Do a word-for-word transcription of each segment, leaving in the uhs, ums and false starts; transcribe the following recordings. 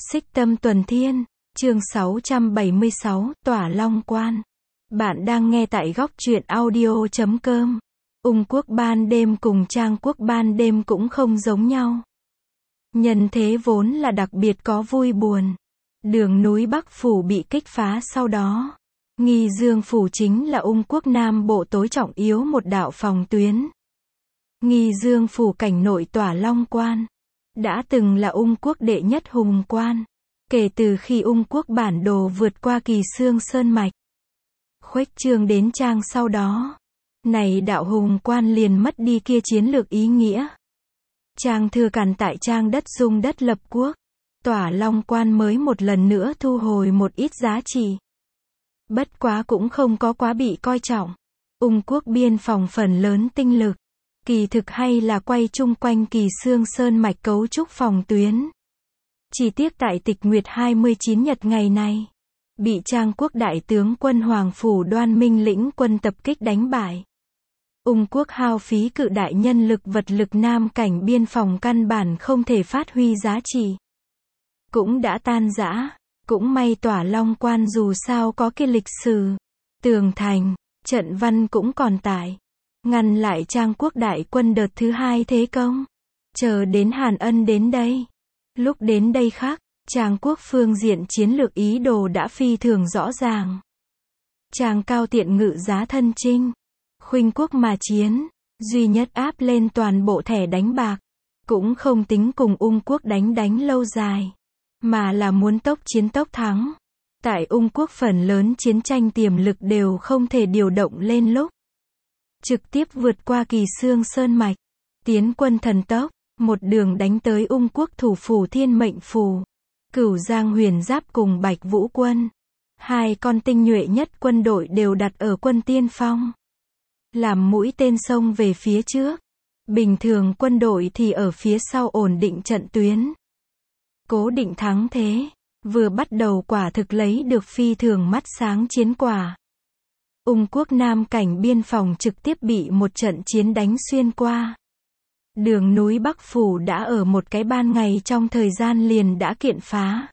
Xích Tâm Tuần Thiên, chương sáu trăm bảy mươi sáu, Tỏa Long Quan. Bạn đang nghe tại góc truyện audio chấm com. Ung quốc ban đêm cùng Trang quốc ban đêm cũng không giống nhau. Nhân thế vốn là đặc biệt có vui buồn. Đường núi Bắc Phủ bị kích phá sau đó. Nghi Dương Phủ chính là Ung quốc Nam Bộ tối trọng yếu một đạo phòng tuyến. Nghi Dương Phủ cảnh nội Tỏa Long Quan. Đã từng là Ung quốc đệ nhất hùng quan. Kể từ khi Ung quốc bản đồ vượt qua Kỳ Xương Sơn Mạch, khuếch trương đến Trang sau đó, này đạo hùng quan liền mất đi kia chiến lược ý nghĩa. Trang thừa càn tại Trang đất dung đất lập quốc, Tỏa Long Quan mới một lần nữa thu hồi một ít giá trị. Bất quá cũng không có quá bị coi trọng. Ung quốc biên phòng phần lớn tinh lực, kỳ thực hay là quay chung quanh Kỳ Xương Sơn Mạch cấu trúc phòng tuyến. Chỉ tiếc tại Tịch Nguyệt hai mươi chín nhật ngày này, bị Trang quốc đại tướng quân Hoàng Phủ Đoan Minh lĩnh quân tập kích đánh bại. Ung quốc hao phí cự đại nhân lực vật lực nam cảnh biên phòng căn bản không thể phát huy giá trị. Cũng đã tan rã, cũng may Tỏa Long Quan dù sao có kia lịch sử, tường thành, trận văn cũng còn tại, ngăn lại Trang quốc đại quân đợt thứ hai thế công. Chờ đến Hàn Ân đến đây. Lúc đến đây khác, Trang quốc phương diện chiến lược ý đồ đã phi thường rõ ràng. Trang cao tiện ngự giá thân chinh, khuynh quốc mà chiến, duy nhất áp lên toàn bộ thẻ đánh bạc, cũng không tính cùng Ung quốc đánh đánh lâu dài, mà là muốn tốc chiến tốc thắng. Tại Ung quốc phần lớn chiến tranh tiềm lực đều không thể điều động lên lúc, trực tiếp vượt qua Kỳ Xương Sơn Mạch, tiến quân thần tốc, một đường đánh tới Ung quốc thủ phủ Thiên Mệnh Phủ. Cửu Giang Huyền Giáp cùng Bạch Vũ quân, hai con tinh nhuệ nhất quân đội đều đặt ở quân tiên phong, làm mũi tên xông về phía trước. Bình thường quân đội thì ở phía sau ổn định trận tuyến, cố định thắng thế. Vừa bắt đầu quả thực lấy được phi thường mắt sáng chiến quả. Ung quốc nam cảnh biên phòng trực tiếp bị một trận chiến đánh xuyên qua. Đường núi Bắc Phủ đã ở một cái ban ngày trong thời gian liền đã kiện phá.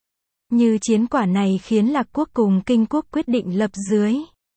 Như chiến quả này khiến Lạc quốc cùng Kinh quốc quyết định lập dưới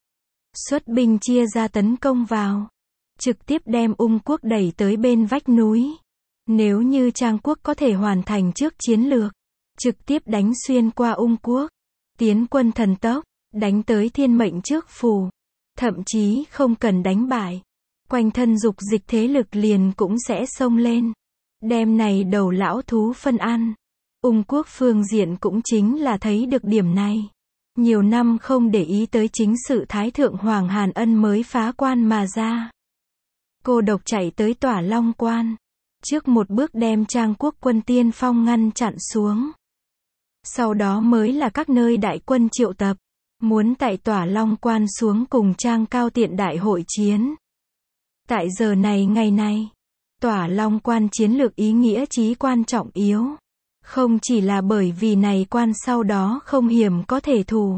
xuất binh chia ra tấn công vào, trực tiếp đem Ung quốc đẩy tới bên vách núi. Nếu như Trang quốc có thể hoàn thành trước chiến lược, trực tiếp đánh xuyên qua Ung quốc, tiến quân thần tốc, đánh tới Thiên Mệnh trước phủ, thậm chí không cần đánh bại, quanh thân dục dịch thế lực liền cũng sẽ xông lên, đem này đầu lão thú phân ăn. Ung quốc phương diện cũng chính là thấy được điểm này, nhiều năm không để ý tới chính sự Thái thượng Hoàng Hàn Ân mới phá quan mà ra, cô độc chạy tới Tỏa Long Quan, trước một bước đem Trang quốc quân tiên phong ngăn chặn xuống. Sau đó mới là các nơi đại quân triệu tập, muốn tại Tỏa Long Quan xuống cùng Trang cao tiện đại hội chiến. Tại giờ này ngày này, Tỏa Long Quan chiến lược ý nghĩa chí quan trọng yếu. Không chỉ là bởi vì này quan sau đó không hiểm có thể thủ,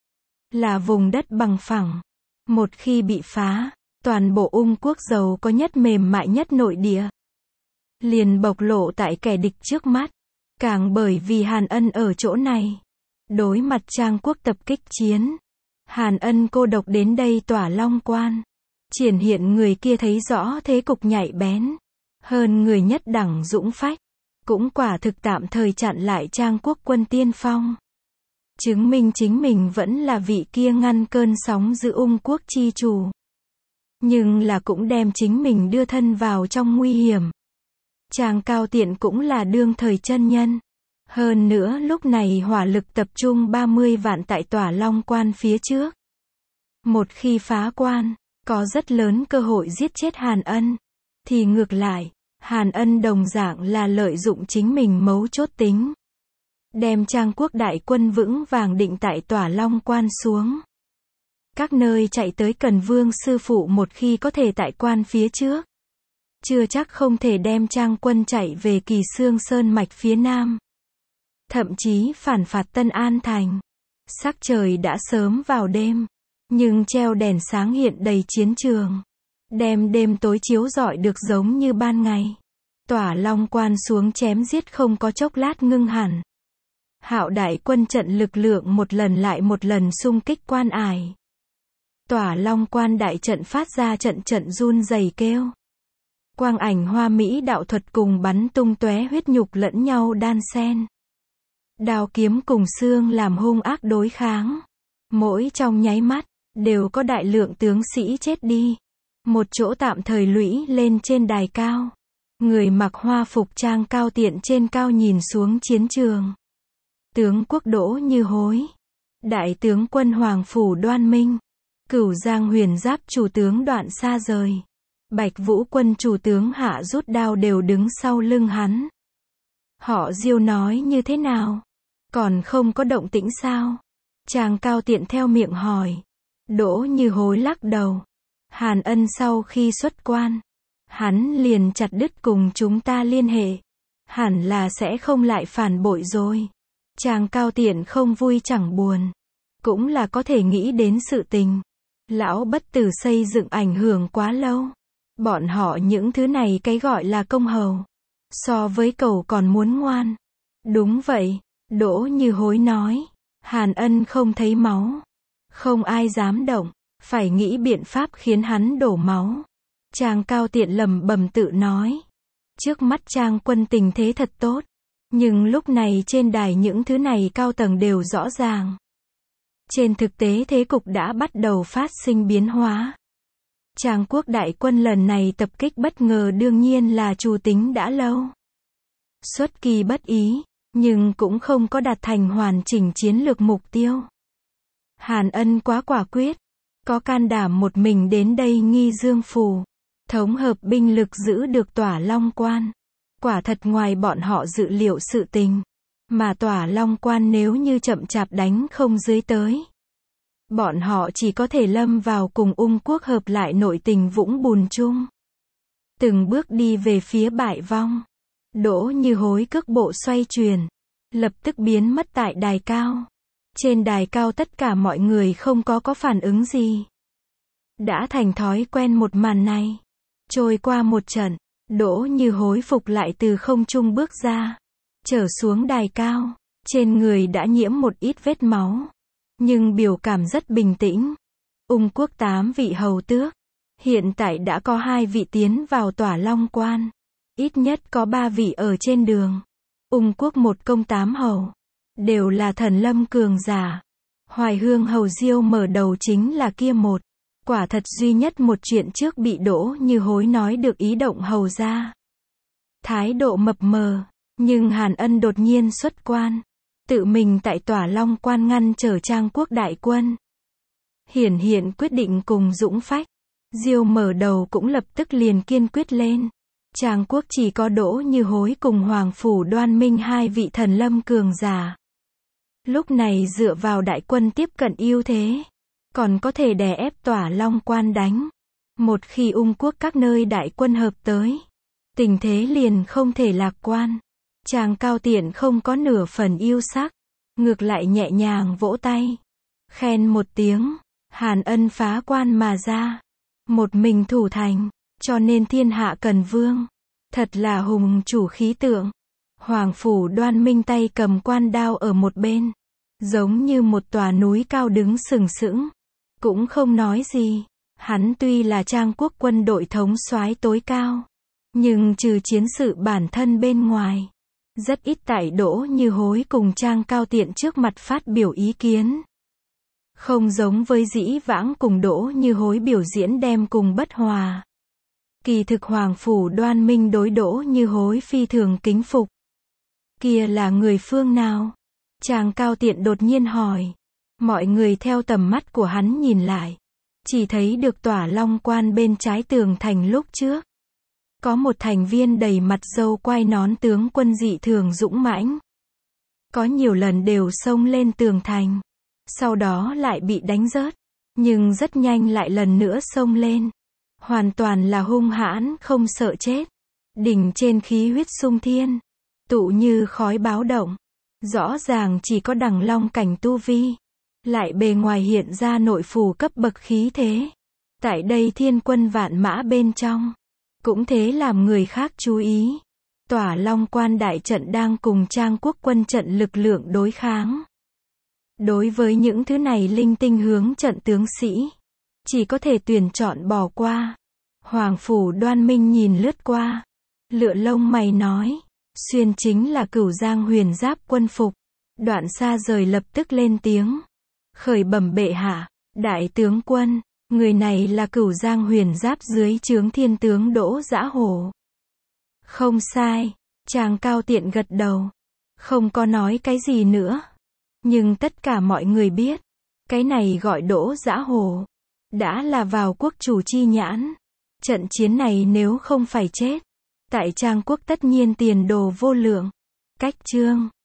là vùng đất bằng phẳng. Một khi bị phá, toàn bộ Ung quốc giàu có nhất mềm mại nhất nội địa liền bộc lộ tại kẻ địch trước mắt. Càng bởi vì Hàn Ân ở chỗ này, đối mặt Trang quốc tập kích chiến, Hàn Ân cô độc đến đây Tỏa Long Quan, triển hiện người kia thấy rõ thế cục nhạy bén, hơn người nhất đẳng dũng phách, cũng quả thực tạm thời chặn lại Trang quốc quân tiên phong, chứng minh chính mình vẫn là vị kia ngăn cơn sóng giữ Ung quốc chi chủ, nhưng là cũng đem chính mình đưa thân vào trong nguy hiểm. Trang cao tiện cũng là đương thời chân nhân, hơn nữa lúc này hỏa lực tập trung ba mươi vạn tại Tỏa Long Quan phía trước. Một khi phá quan, có rất lớn cơ hội giết chết Hàn Ân, thì ngược lại, Hàn Ân đồng dạng là lợi dụng chính mình mấu chốt tính, đem Trang quốc đại quân vững vàng định tại Tỏa Long Quan xuống. Các nơi chạy tới Cần Vương sư phụ một khi có thể tại quan phía trước, chưa chắc không thể đem Trang quân chạy về Kỳ Xương Sơn Mạch phía nam, thậm chí phản phạt Tân An thành. Sắc trời đã sớm vào đêm, nhưng treo đèn sáng hiện đầy chiến trường, đem đêm tối chiếu rọi được giống như ban ngày. Tỏa Long Quan xuống chém giết không có chốc lát ngưng hẳn. Hạo đại quân trận lực lượng một lần lại một lần xung kích quan ải. Tỏa Long Quan đại trận phát ra trận trận run rẩy kêu. Quang ảnh hoa mỹ đạo thuật cùng bắn tung tóe huyết nhục lẫn nhau đan xen. Đao kiếm cùng xương làm hung ác đối kháng. Mỗi trong nháy mắt, đều có đại lượng tướng sĩ chết đi. Một chỗ tạm thời lũy lên trên đài cao. Người mặc hoa phục trang cao tiện trên cao nhìn xuống chiến trường. Tướng quốc Đỗ Như Hối. Đại tướng quân Hoàng Phủ Đoan Minh. Cửu Giang Huyền Giáp chủ tướng Đoạn Sa rời. Bạch Vũ quân chủ tướng Hạ rút đao đều đứng sau lưng hắn. Họ Diêu nói như thế nào? Còn không có động tĩnh sao? Chàng cao tiện theo miệng hỏi. Đỗ Như Hối lắc đầu. Hàn Ân sau khi xuất quan, hắn liền chặt đứt cùng chúng ta liên hệ. Hẳn là sẽ không lại phản bội rồi. Chàng cao tiện không vui chẳng buồn. Cũng là có thể nghĩ đến sự tình. Lão bất tử xây dựng ảnh hưởng quá lâu. Bọn họ những thứ này cái gọi là công hầu. So với cậu còn muốn ngoan. Đúng vậy, Đỗ Như Hối nói. Hàn Ân không thấy máu. Không ai dám động. Phải nghĩ biện pháp khiến hắn đổ máu. Chàng cao tiện lẩm bẩm tự nói. Trước mắt Trang quân tình thế thật tốt. Nhưng lúc này trên đài những thứ này cao tầng đều rõ ràng. Trên thực tế thế cục đã bắt đầu phát sinh biến hóa. Trang quốc đại quân lần này tập kích bất ngờ đương nhiên là chủ tính đã lâu. Xuất kỳ bất ý, nhưng cũng không có đạt thành hoàn chỉnh chiến lược mục tiêu. Hàn Ân quá quả quyết, có can đảm một mình đến đây Nghi Dương Phủ, thống hợp binh lực giữ được Tỏa Long Quan. Quả thật ngoài bọn họ dự liệu sự tình, mà Tỏa Long Quan nếu như chậm chạp đánh không dưới tới, bọn họ chỉ có thể lâm vào cùng Ung quốc hợp lại nội tình vũng bùn chung. Từng bước đi về phía bại vong. Đỗ Như Hối cước bộ xoay chuyển, lập tức biến mất tại đài cao. Trên đài cao tất cả mọi người không có có phản ứng gì. Đã thành thói quen một màn này. Trôi qua một trận, Đỗ Như Hối phục lại từ không trung bước ra, trở xuống đài cao. Trên người đã nhiễm một ít vết máu, nhưng biểu cảm rất bình tĩnh. Ung quốc tám vị hầu tước, hiện tại đã có hai vị tiến vào Tỏa Long Quan, ít nhất có ba vị ở trên đường. Ung quốc một công tám hầu, đều là thần lâm cường giả. Hoài Hương hầu Diêu mở đầu chính là kia một. Quả thật duy nhất một chuyện trước bị Đỗ Như Hối nói được ý động hầu ra. Thái độ mập mờ, nhưng Hàn Ân đột nhiên xuất quan, tự mình tại Tỏa Long Quan ngăn trở Trang quốc đại quân. Hiển hiện quyết định cùng dũng phách. Diêu mở đầu cũng lập tức liền kiên quyết lên. Trang quốc chỉ có Đỗ Như Hối cùng Hoàng Phủ Đoan Minh hai vị thần lâm cường giả. Lúc này dựa vào đại quân tiếp cận ưu thế, còn có thể đè ép Tỏa Long Quan đánh. Một khi Ung quốc các nơi đại quân hợp tới, tình thế liền không thể lạc quan. Chàng cao tiện không có nửa phần yêu sắc, ngược lại nhẹ nhàng vỗ tay, khen một tiếng. Hàn Ân phá quan mà ra, một mình thủ thành, cho nên thiên hạ cần vương. Thật là hùng chủ khí tượng. Hoàng Phủ Đoan Minh tay cầm quan đao ở một bên, giống như một tòa núi cao đứng sừng sững, cũng không nói gì. Hắn tuy là Trang quốc quân đội thống soái tối cao, nhưng trừ chiến sự bản thân bên ngoài, rất ít tại Đỗ Như Hối cùng Trang cao tiện trước mặt phát biểu ý kiến. Không giống với dĩ vãng cùng Đỗ Như Hối biểu diễn đem cùng bất hòa. Kỳ thực Hoàng Phủ Đoan Minh đối Đỗ Như Hối phi thường kính phục. Kia là người phương nào? Chàng cao tiện đột nhiên hỏi. Mọi người theo tầm mắt của hắn nhìn lại, chỉ thấy được Tỏa Long Quan bên trái tường thành lúc trước. Có một thành viên đầy mặt râu quai nón tướng quân dị thường dũng mãnh. Có nhiều lần đều xông lên tường thành, sau đó lại bị đánh rớt, nhưng rất nhanh lại lần nữa xông lên. Hoàn toàn là hung hãn không sợ chết. Đỉnh trên khí huyết sung thiên, tụ như khói báo động. Rõ ràng chỉ có đằng long cảnh tu vi, lại bề ngoài hiện ra nội phủ cấp bậc khí thế. Tại đây thiên quân vạn mã bên trong, cũng thế làm người khác chú ý. Tỏa Long Quan đại trận đang cùng Trang quốc quân trận lực lượng đối kháng. Đối với những thứ này linh tinh hướng trận tướng sĩ, chỉ có thể tuyển chọn bỏ qua. Hoàng Phủ Đoan Minh nhìn lướt qua, lựa lông mày nói, xuyên chính là Cửu Giang huyền giáp quân phục. Đoạn Sa Rời lập tức lên tiếng, khởi bẩm bệ hạ, đại tướng quân, người này là Cửu Giang huyền giáp dưới trướng thiên tướng Đỗ Dã Hổ. Không sai, chàng Cao Tiện gật đầu, không có nói cái gì nữa. Nhưng tất cả mọi người biết, cái này gọi Đỗ Dã Hổ, đã là vào quốc chủ chi nhãn. Trận chiến này nếu không phải chết, tại Trang quốc tất nhiên tiền đồ vô lượng. Cách chương